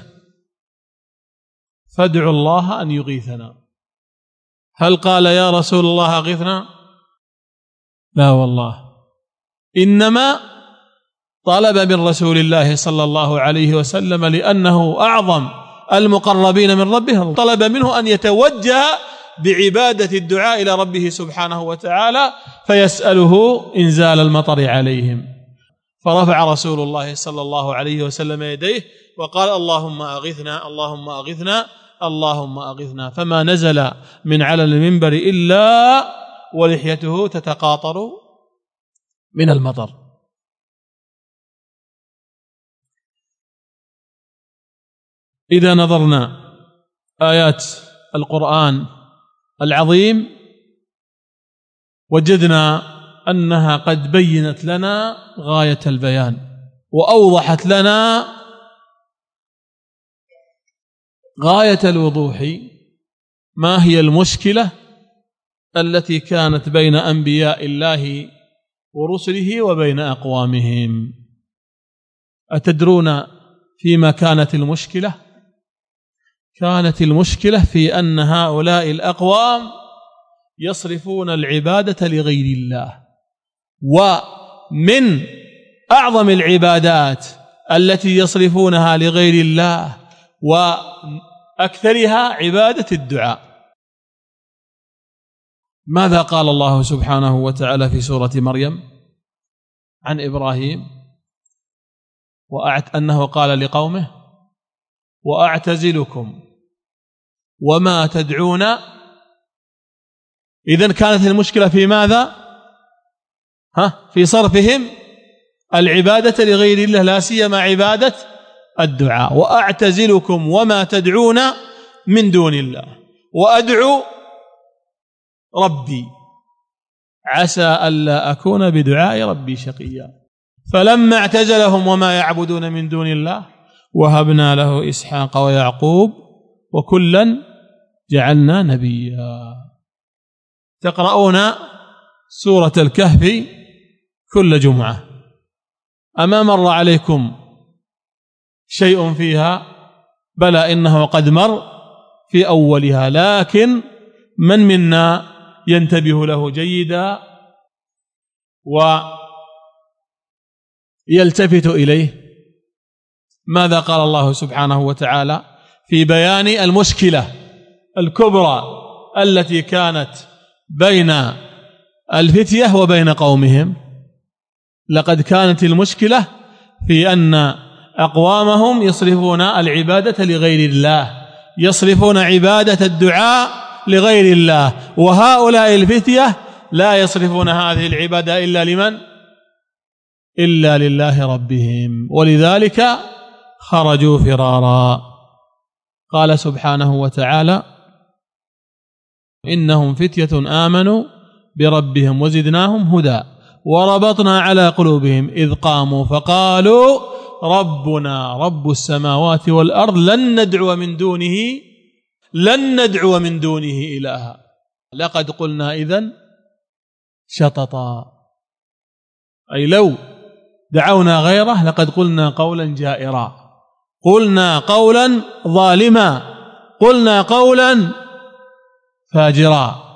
فادعوا الله أن يغيثنا. هل قال: يا رسول الله أغثنا؟ لا والله، إنما طلب من رسول الله صلى الله عليه وسلم لأنه أعظم المقربين من ربه، طلب منه أن يتوجه بعبادة الدعاء إلى ربه سبحانه وتعالى فيسأله إنزال المطر عليهم. فرفع رسول الله صلى الله عليه وسلم يديه وقال: اللهم أغثنا، اللهم أغثنا، اللهم أغثنا. فما نزل من على المنبر إلا ولحيته تتقاطر من المطر. إذا نظرنا آيات القرآن العظيم وجدنا أنها قد بينت لنا غاية البيان، وأوضحت لنا غاية الوضوح ما هي المشكلة التي كانت بين أنبياء الله ورسله وبين أقوامهم. أتدرون فيما كانت المشكلة؟ كانت المشكلة في أن هؤلاء الأقوام يصرفون العبادة لغير الله، ومن أعظم العبادات التي يصرفونها لغير الله وأكثرها عبادة الدعاء. ماذا قال الله سبحانه وتعالى في سورة مريم عن إبراهيم؟ أنه قال لقومه: وأعتزلكم وما تدعون. إذن كانت المشكلة في ماذا؟ في صرفهم العبادة لغير الله، لا سيما عبادة الدعاء. وأعتزلكم وما تدعون من دون الله وأدعو ربي عسى ألا أكون بدعاء ربي شقيا. فلما اعتزلهم وما يعبدون من دون الله وهبنا له إسحاق ويعقوب وكلا جعلنا نبيا. تقرؤون سورة الكهف كل جمعة، أما مر عليكم شيء فيها؟ بلى إنه قد مر في أولها، لكن من منا ينتبه له جيدا ويلتفت إليه؟ ماذا قال الله سبحانه وتعالى في بيان المشكلة الكبرى التي كانت بين الفتية وبين قومهم؟ لقد كانت المشكلة في أن أقوامهم يصرفون العبادة لغير الله، يصرفون عبادة الدعاء لغير الله، وهؤلاء الفتية لا يصرفون هذه العبادة إلا لمن؟ إلا لله ربهم، ولذلك خرجوا فرارا. قال سبحانه وتعالى: إنهم فتية آمنوا بربهم وزدناهم هدى وربطنا على قلوبهم إذ قاموا فقالوا ربنا رب السماوات والأرض لن ندعو من دونه إلها لقد قلنا إذن شططا، أي لو دعونا غيره لقد قلنا قولا جائرا، قلنا قولا ظالما، قلنا قولا فاجرا.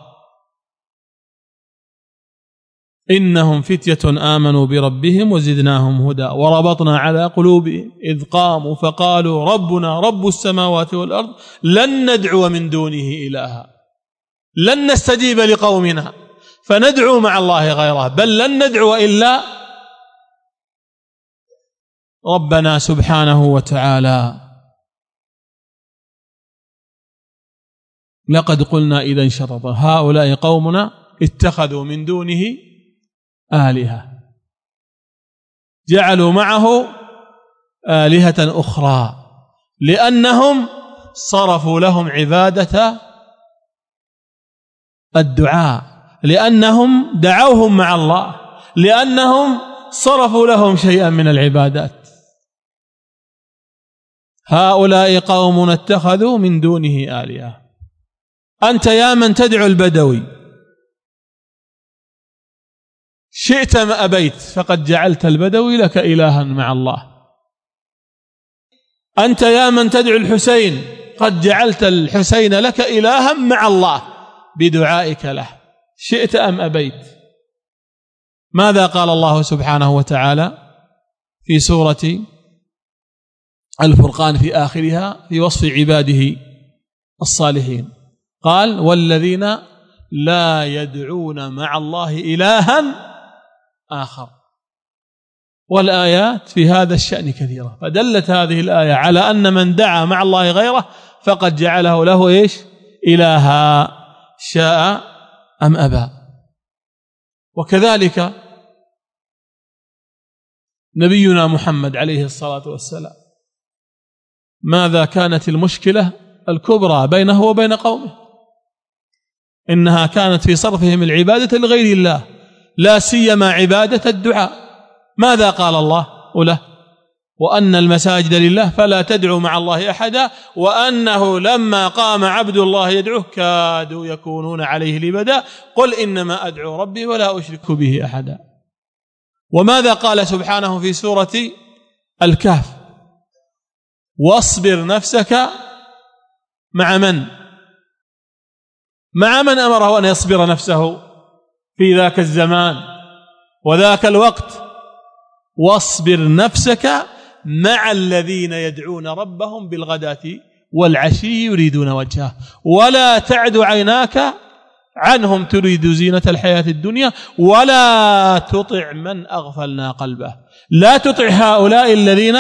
إنهم فتية آمنوا بربهم وزدناهم هدى وربطنا على قلوبهم إذ قاموا فقالوا ربنا رب السماوات والأرض لن ندعو من دونه إلها، لن نستجيب لقومنا فندعو مع الله غيره، بل لن ندعو إلا ربنا سبحانه وتعالى. لقد قلنا إذا شططا هؤلاء قومنا اتخذوا من دونه آلهة، جعلوا معه آلهة أخرى لأنهم صرفوا لهم عبادة الدعاء، لأنهم دعوهم مع الله، لأنهم صرفوا لهم شيئا من العبادات. هؤلاء قوم اتخذوا من دونه آلهة. أنت يا من تدعو البدوي شئت ما أبيت فقد جعلت البدوي لك إلها مع الله. أنت يا من تدعو الحسين قد جعلت الحسين لك إلها مع الله بدعائك له، شئت أم أبيت. ماذا قال الله سبحانه وتعالى في سورة الفرقان في آخرها في وصف عباده الصالحين؟ قال والذين لا يدعون مع الله إلها آخر. والآيات في هذا الشأن كثيرة، فدلت هذه الآية على أن من دعا مع الله غيره فقد جعله له إيش؟ إلها شاء أم أبى. وكذلك نبينا محمد عليه الصلاة والسلام ماذا كانت المشكلة الكبرى بينه وبين قومه؟ إنها كانت في صرفهم العبادة لغير الله، لا سيما عبادة الدعاء. ماذا قال الله له؟ وأن المساجد لله فلا تدعوا مع الله أحدا، وأنه لما قام عبد الله يدعوه كادوا يكونون عليه لبدا، قل إنما أدعو ربي ولا أشرك به أحدا. وماذا قال سبحانه في سورة الكهف؟ واصبر نفسك مع من أمره أن يصبر نفسه في ذاك الزمان وذاك الوقت؟ واصبر نفسك مع الذين يدعون ربهم بالغداة والعشي يريدون وجهه ولا تعد عيناك عنهم تريد زينة الحياة الدنيا ولا تطع من أغفلنا قلبه. لا تطع هؤلاء الذين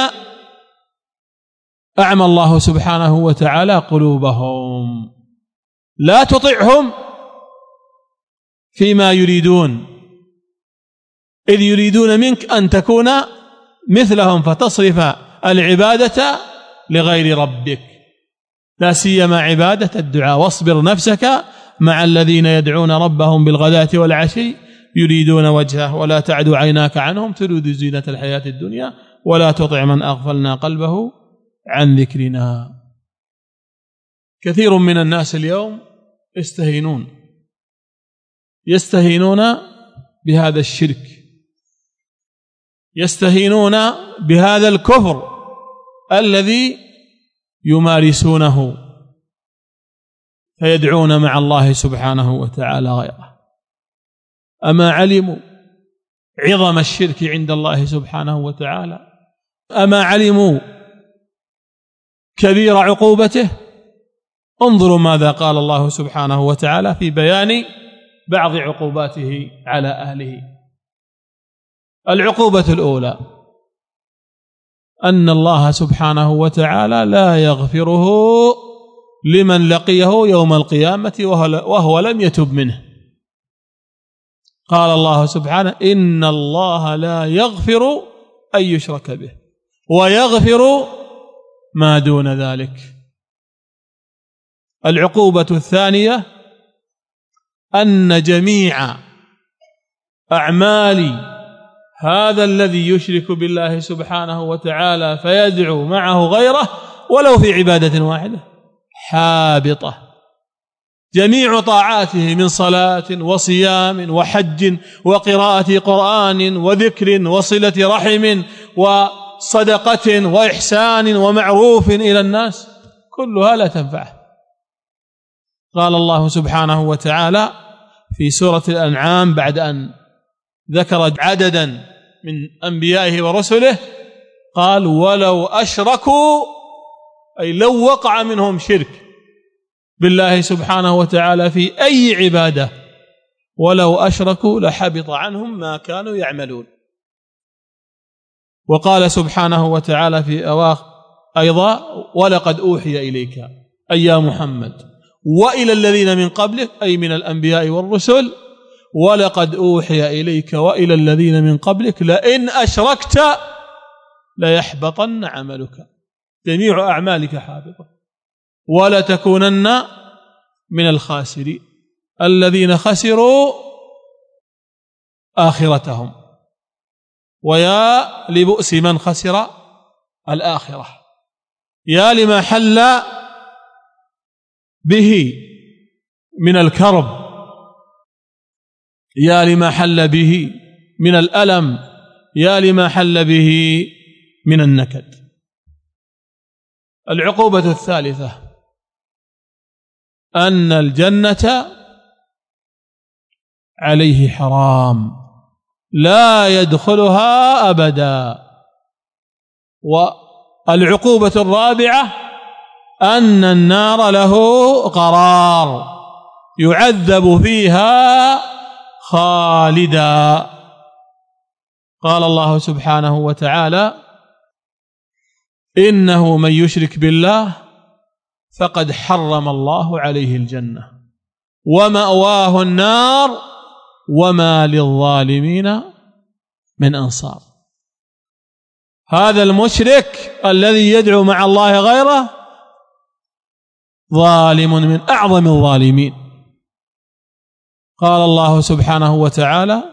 أعمى الله سبحانه وتعالى قلوبهم، لا تطعهم فيما يريدون، إذ يريدون منك أن تكون مثلهم فتصرف العبادة لغير ربك، لا سيما عبادة الدعاء. واصبر نفسك مع الذين يدعون ربهم بالغداة والعشي يريدون وجهه ولا تعد عيناك عنهم تريد زينة الحياة الدنيا ولا تطع من أغفلنا قلبه عن ذكرنا. كثير من الناس اليوم يستهينون بهذا الشرك، يستهينون بهذا الكفر الذي يمارسونه، فيدعون مع الله سبحانه وتعالى غيره. أما علموا عظم الشرك عند الله سبحانه وتعالى؟ أما علموا كبير عقوبته؟ انظروا ماذا قال الله سبحانه وتعالى في بيان بعض عقوباته على أهله. العقوبة الأولى أن الله سبحانه وتعالى لا يغفره لمن لقيه يوم القيامة وهو لم يتب منه. قال الله سبحانه إن الله لا يغفر أن يشرك به ويغفر ما دون ذلك. العقوبة الثانية أن جميع أعمال هذا الذي يشرك بالله سبحانه وتعالى فيدعو معه غيره ولو في عبادة واحدة حابطة. جميع طاعاته من صلاة وصيام وحج وقراءة قرآن وذكر وصلة رحم وصدقة وإحسان ومعروف إلى الناس كلها لا تنفعه. قال الله سبحانه وتعالى في سورة الأنعام بعد أن ذكر عددا من أنبيائه ورسله قال ولو أشركوا، أي لو وقع منهم شرك بالله سبحانه وتعالى في أي عبادة ولو أشركوا لحبط عنهم ما كانوا يعملون. وقال سبحانه وتعالى في أواخر أيضا ولقد أوحي إليك أي يا محمد وإلى الذين من قبلك، أي من الأنبياء والرسل، ولقد أوحي إليك وإلى الذين من قبلك لئن أشركت ليحبطن عملك، جميع أعمالك حابطة ولتكونن من الخاسرين الذين خسروا آخرتهم. ويا لبؤس من خسر الآخرة، يا لما حل به من الكرب، يا لما حل به من الألم، يا لما حل به من النكد. العقوبة الثالثة أن الجنة عليه حرام لا يدخلها أبدا. والعقوبة الرابعة أن النار له قرار يعذب فيها خالدا. قال الله سبحانه وتعالى إنه من يشرك بالله فقد حرم الله عليه الجنة ومأواه النار وما للظالمين من أنصار. هذا المشرك الذي يدعو مع الله غيره ظالم من أعظم الظالمين. قال الله سبحانه وتعالى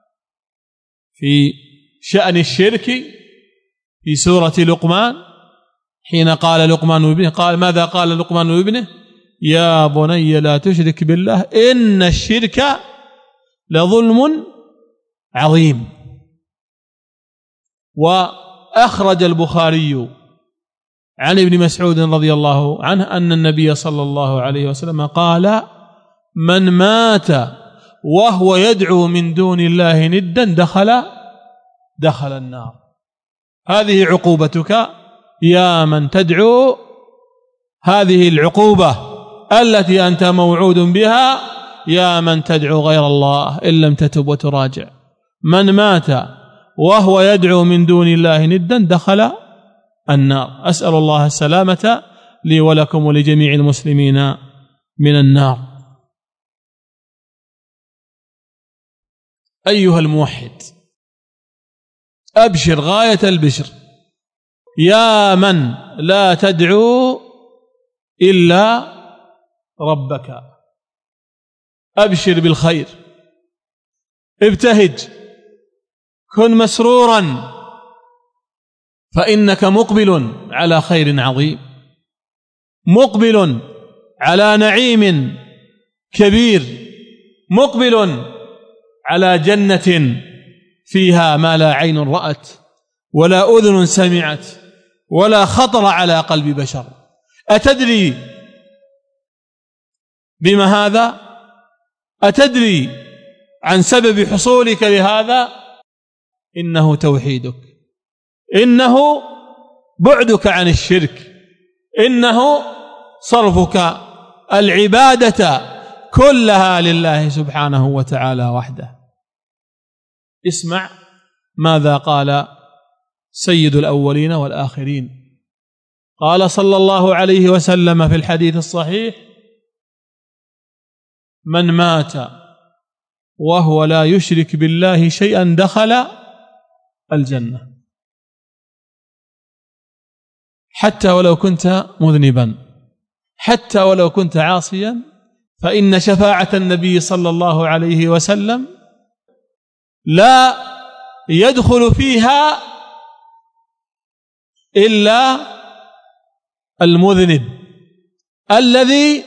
في شأن الشرك في سورة لقمان حين قال لقمان لابنه، قال ماذا قال لقمان لابنه؟ يا بني لا تشرك بالله إن الشرك لظلم عظيم. وأخرج البخاري عن ابن مسعود رضي الله عنه أن النبي صلى الله عليه وسلم قال من مات وهو يدعو من دون الله ندا دخل النار. هذه عقوبتك يا من تدعو، هذه العقوبة التي أنت موعود بها يا من تدعو غير الله إن لم تتب وتراجع. من مات وهو يدعو من دون الله ندا دخل النار. أسأل الله السلامة لي ولكم ولجميع المسلمين من النار. أيها الموحد أبشر غاية البشر يا من لا تدعو إلا ربك، أبشر بالخير، ابتهج، كن مسرورا، فإنك مقبل على خير عظيم، مقبل على نعيم كبير، مقبل على جنة فيها ما لا عين رأت ولا أذن سمعت ولا خطر على قلب بشر. أتدري بما هذا؟ أتدري عن سبب حصولك لهذا؟ إنه توحيدك، إنه بعدك عن الشرك، إنه صرفك العبادة كلها لله سبحانه وتعالى وحده. اسمع ماذا قال سيد الأولين والآخرين. قال صلى الله عليه وسلم في الحديث الصحيح من مات وهو لا يشرك بالله شيئا دخل الجنة، حتى ولو كنت مذنبا، حتى ولو كنت عاصيا، فإن شفاعة النبي صلى الله عليه وسلم لا يدخل فيها إلا المذنب الذي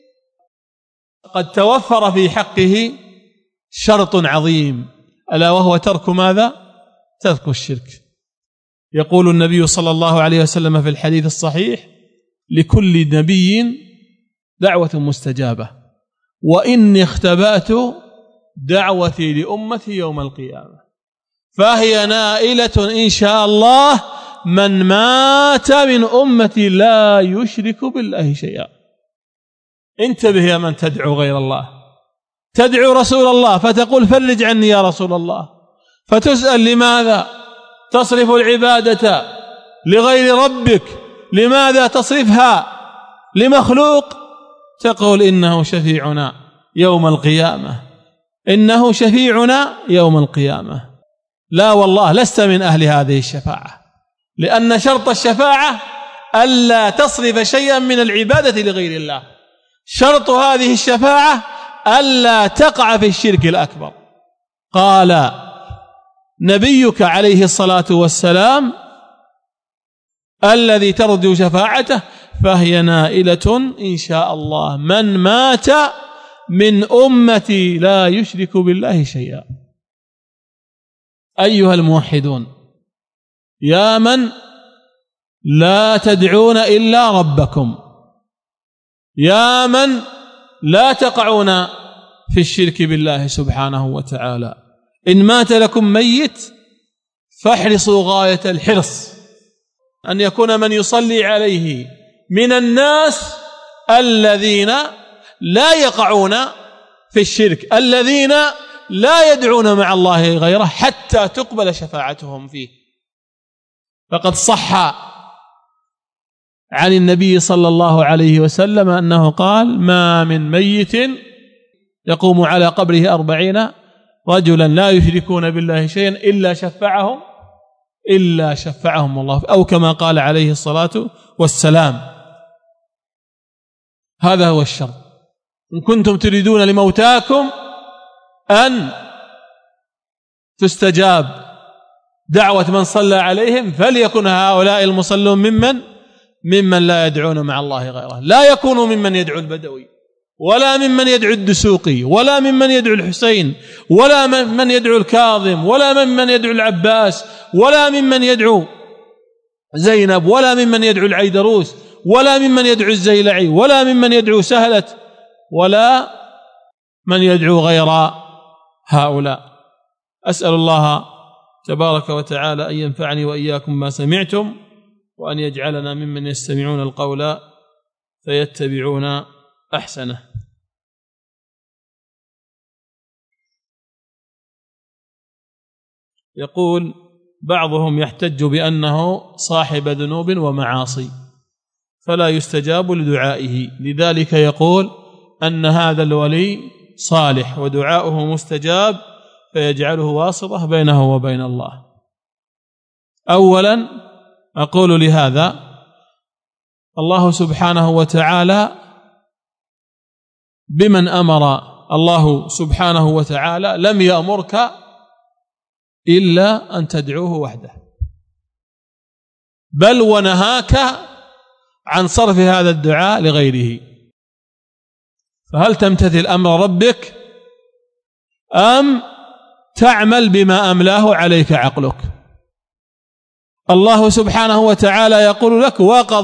قد توفر في حقه شرط عظيم، ألا وهو ترك ماذا؟ ترك الشرك. يقول النبي صلى الله عليه وسلم في الحديث الصحيح: لكل نبي دعوة مستجابة، وإني اختبأت دعوتي لأمتي يوم القيامة، فهي نائلة إن شاء الله من مات من أمتي لا يشرك بالله شيئا. انتبه يا من تدعو غير الله، تدعو رسول الله فتقول فرج عني يا رسول الله، فتسأل لماذا تصرف العبادة لغير ربك؟ لماذا تصرفها لمخلوق؟ تقول إنه شفيعنا يوم القيامة، إنه شفيعنا يوم القيامة. لا والله، لست من أهل هذه الشفاعة، لأن شرط الشفاعة ألا تصرف شيئا من العبادة لغير الله. شرط هذه الشفاعة ألا تقع في الشرك الأكبر. قال نبيك عليه الصلاة والسلام: الذي ترجو شفاعته فهي نائلة إن شاء الله من مات من أمتي لا يشرك بالله شيئا. أيها الموحدون، يا من لا تدعون إلا ربكم، يا من لا تقعون في الشرك بالله سبحانه وتعالى، إن مات لكم ميت فاحرصوا غاية الحرص أن يكون من يصلي عليه من الناس الذين لا يقعون في الشرك، الذين لا يدعون مع الله غيره حتى تقبل شفاعتهم فيه. فقد صح عن النبي صلى الله عليه وسلم أنه قال: ما من ميت يقوم على قبره 40 رجلا لا يشركون بالله شيئا إلا شفعهم الله، أو كما قال عليه الصلاة والسلام. هذا هو الشرط. إن كنتم تريدون لموتاكم أن تستجاب دعوة من صلى عليهم فليكن هؤلاء المصلون ممن لا يدعون مع الله غيره، لا يكونوا ممن يدعو البدوي، ولا ممن يدعو الدسوقي، ولا ممن يدعو الحسين، ولا ممن يدعو الكاظم، ولا ممن يدعو العباس، ولا ممن يدعو زينب، ولا ممن يدعو العيدروس، ولا ممن يدعو الزيلعي، ولا ممن يدعو سهلة، ولا من يدعو غير هؤلاء. أسأل الله تبارك وتعالى أن ينفعني وإياكم ما سمعتم، وأن يجعلنا ممن يستمعون القول فيتبعون أحسنه. يقول بعضهم يحتج بأنه صاحب ذنوب ومعاصي فلا يستجاب لدعائه، لذلك يقول أن هذا الولي صالح ودعاؤه مستجاب فيجعله واسطة بينه وبين الله. أولا أقول لهذا: الله سبحانه وتعالى بمن أمر الله سبحانه وتعالى لم يأمرك إلا أن تدعوه وحده، بل ونهاك عن صرف هذا الدعاء لغيره. فهل تمتثل أمر ربك أم تعمل بما أملاه عليك عقلك؟ الله سبحانه وتعالى يقول لك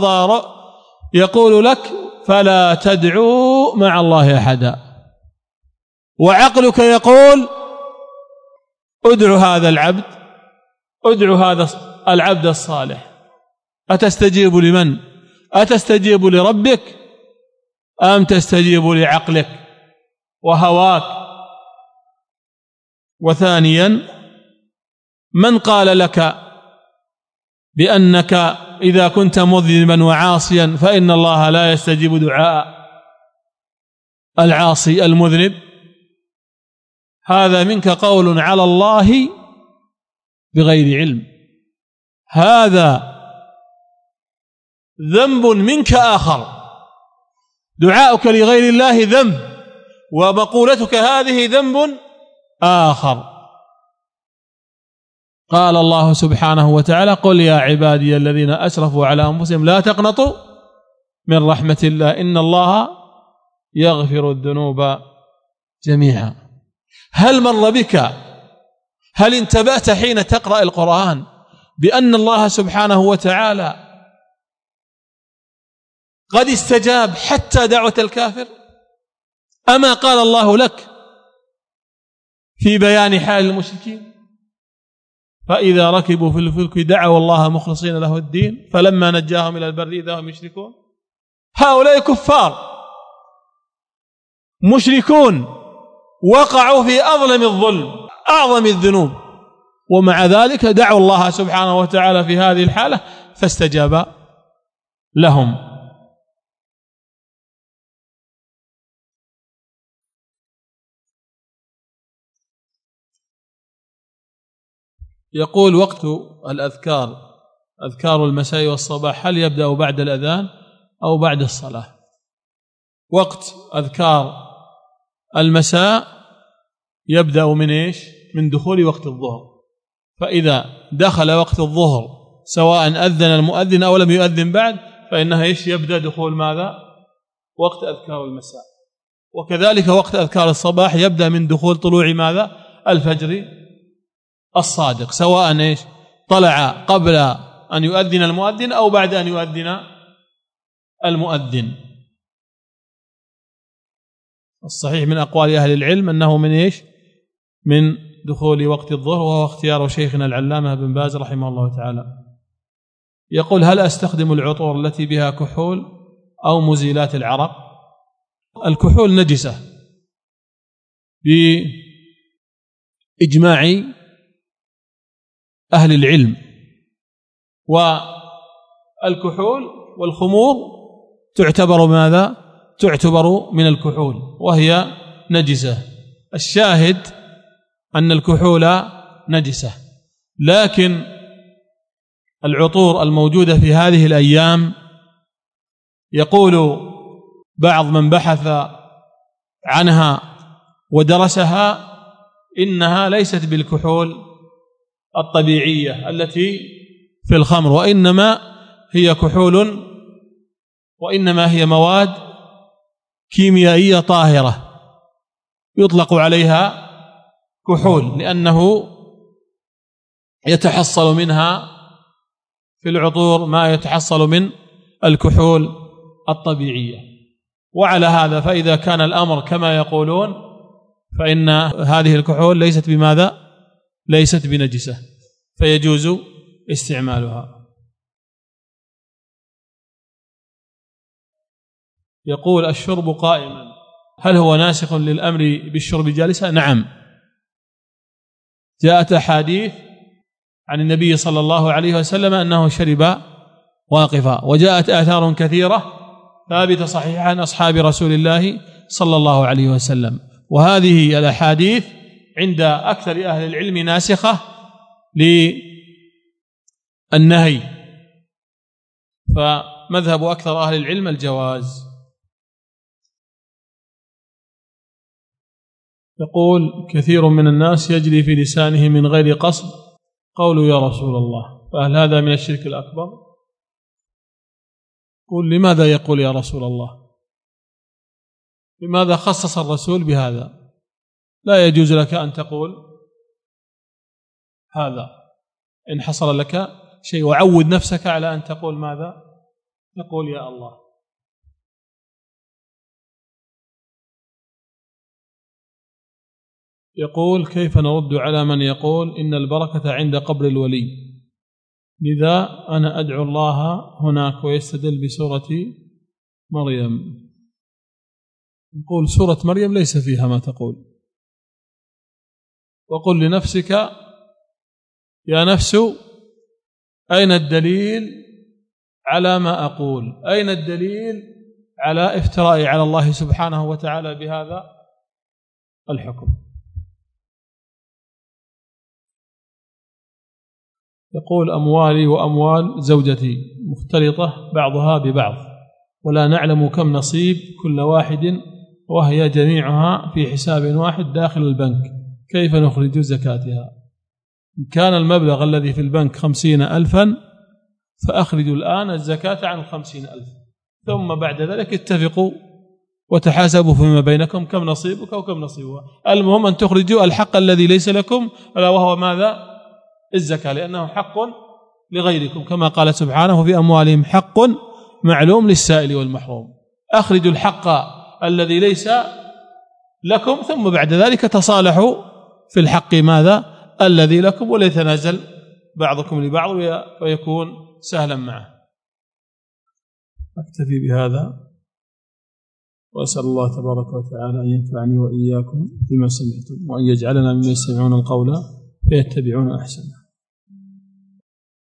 يقول لك فلا تدعوا مع الله أحدا، وعقلك يقول ادعو هذا العبد، ادعو هذا العبد الصالح. أتستجيب لمن؟ أتستجيب لربك أم تستجيب لعقلك وهواك؟ وثانيا، من قال لك بأنك إذا كنت مذنبا وعاصيا فإن الله لا يستجيب دعاء العاصي المذنب؟ هذا منك قول على الله بغير علم، هذا ذنب منك آخر. دعاؤك لغير الله ذنب، ومقولتك هذه ذنب آخر. قال الله سبحانه وتعالى: قل يا عبادي الذين أسرفوا على أنفسهم لا تقنطوا من رحمة الله إن الله يغفر الذنوب جميعا. هل مر بك، هل انتبهت حين تقرأ القرآن بأن الله سبحانه وتعالى قد استجاب حتى دعوة الكافر؟ أما قال الله لك في بيان حال المشركين: فإذا ركبوا في الفلك دعوا الله مخلصين له الدين فلما نجاهم إلى البر إذا هم يشركون. هؤلاء كفار مشركون وقعوا في أظلم الظلم أعظم الذنوب، ومع ذلك دعوا الله سبحانه وتعالى في هذه الحالة فاستجاب لهم. يقول: وقت الأذكار، أذكار المساء والصباح، هل يبدأ بعد الأذان أو بعد الصلاة؟ وقت أذكار المساء يبدأ من إيش؟ من دخول وقت الظهر. فإذا دخل وقت الظهر سواء أذن المؤذن أو لم يؤذن بعد فإنها إيش؟ يبدأ دخول ماذا؟ وقت أذكار المساء. وكذلك وقت أذكار الصباح يبدأ من دخول طلوع ماذا؟ الفجر الصادق، سواء إيش؟ طلع قبل أن يؤذن المؤذن أو بعد أن يؤذن المؤذن. الصحيح من أقوال أهل العلم أنه من إيش؟ من دخول وقت الظهر، وهو اختيار شيخنا العلامة بن باز رحمه الله تعالى. يقول: هل أستخدم العطور التي بها كحول أو مزيلات العرق؟ الكحول نجسة بإجماع أهل العلم، والكحول والخمور تعتبر ماذا؟ تعتبر من الكحول وهي نجسة. الشاهد أن الكحول نجسة، لكن العطور الموجودة في هذه الأيام يقول بعض من بحث عنها ودرسها إنها ليست بالكحول الطبيعية التي في الخمر، وإنما هي كحول، وإنما هي مواد كيميائية طاهرة يطلق عليها كحول، لأنه يتحصل منها في العطور ما يتحصل من الكحول الطبيعية. وعلى هذا فإذا كان الأمر كما يقولون فإن هذه الكحول ليست بماذا؟ ليست بنجسة، فيجوز استعمالها. يقول: الشرب قائما هل هو ناسخ للأمر بالشرب جالسا؟ نعم، جاءت أحاديث عن النبي صلى الله عليه وسلم أنه شرب واقفا، وجاءت آثار كثيرة ثابتة صحيحة عن أصحاب رسول الله صلى الله عليه وسلم، وهذه الأحاديث عند أكثر أهل العلم ناسخة للنهي، فمذهب أكثر أهل العلم الجواز. يقول: كثير من الناس يجري في لسانه من غير قصد قولوا يا رسول الله، فهل هذا من الشرك الأكبر؟ قل: لماذا يقول يا رسول الله؟ لماذا خصص الرسول بهذا؟ لا يجوز لك أن تقول هذا إن حصل لك شيء، وعود نفسك على أن تقول ماذا؟ تقول يا الله. يقول: كيف نرد على من يقول إن البركة عند قبر الولي، لذا أنا أدعو الله هناك، ويستدل بسورة مريم. يقول: سورة مريم ليس فيها ما تقول. وقل لنفسك يا نفس أين الدليل على ما أقول؟ أين الدليل على افتراء على الله سبحانه وتعالى بهذا الحكم؟ يقول: أموالي وأموال زوجتي مختلطة بعضها ببعض، ولا نعلم كم نصيب كل واحد، وهي جميعها في حساب واحد داخل البنك، كيف نخرج زكاتها؟ إن كان المبلغ الذي في البنك 50,000 فأخرجوا الآن الزكاة عن 50,000، ثم بعد ذلك اتفقوا وتحاسبوا فيما بينكم كم نصيبك وكم نصيبها. المهم أن تخرجوا الحق الذي ليس لكم، ألا وهو ماذا؟ الزكاة، لأنه حق لغيركم، كما قال سبحانه في أموالهم حق معلوم للسائل والمحروم. أخرجوا الحق الذي ليس لكم، ثم بعد ذلك تصالحوا في الحق ماذا؟ الذي لكم، وليتنازل بعضكم لبعض ويكون سهلا معه. أكتفي بهذا، وأسأل الله تبارك وتعالى أن ينفعني وإياكم بما سمعتم، وأن يجعلنا ممن يستمعون القول فيتبعون أحسنه.